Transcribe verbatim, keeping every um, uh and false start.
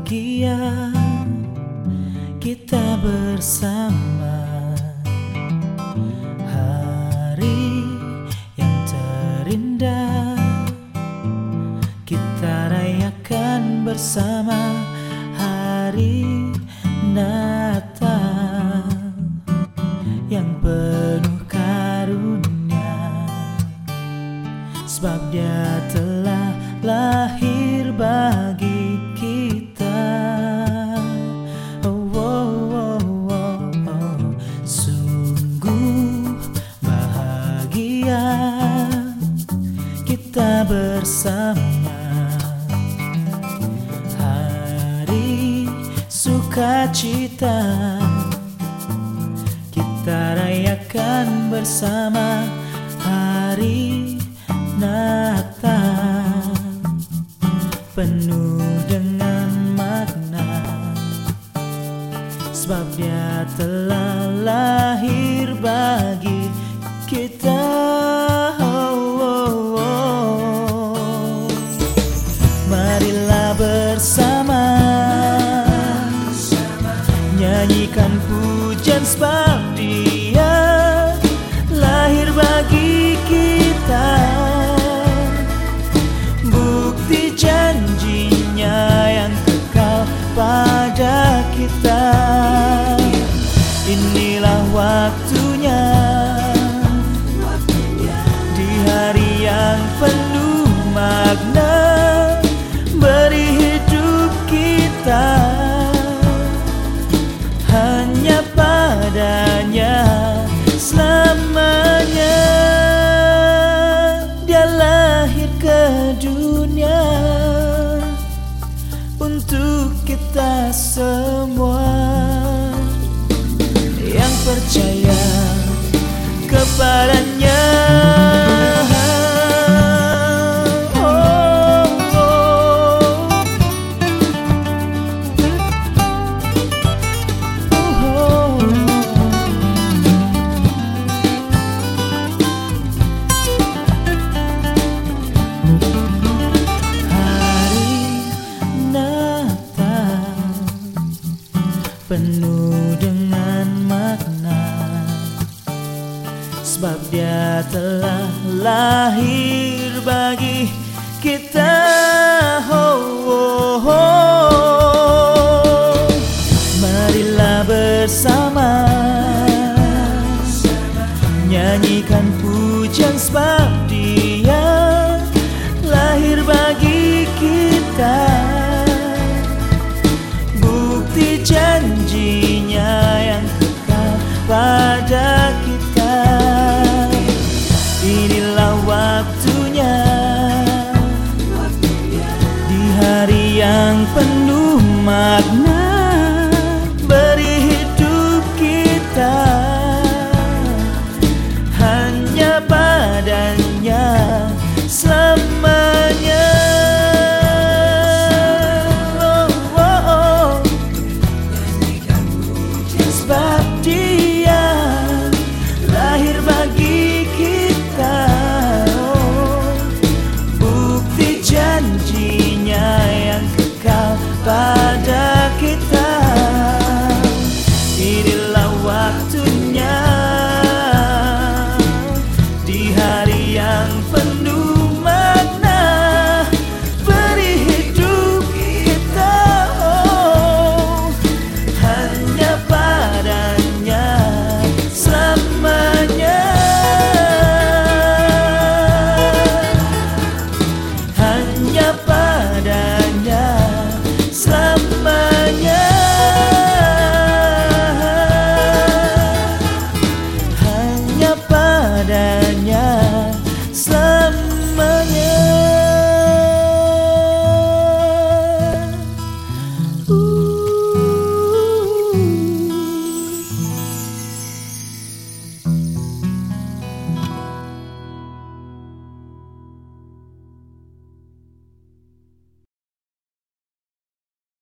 bahagia kita bersama. Hari yang terindah kita rayakan bersama. Hari Natal yang penuh karunia, sebab Dia telah lahir bagi kita. Oh, oh, oh, oh, oh. Sungguh bahagia kita bersama. Hari sukacita kita rayakan bersama. Hari Natal penuh dengan makna, sebab Dia telah lahir bagi kita. Oh, oh, oh. Marilah bersama nyanyikan pujian, sebab Dia lahir bagi kita. Bukti janjinya yang kekal pada kita. Inilah waktunya, di hari yang penuh makna, beri hidup kita hanya padanya selamanya. Dia lahir ke dunia untuk kita semua yang percaya kepadanya. Penuh dengan makna, sebab Dia telah lahir bagi kita. Oh, oh, oh. Marilah bersama nyanyikan pujian, sebab Dia lahir bagi kita. Bukti janjinya yang kekal pada kita. Inilah waktunya, di hari yang penuh makna,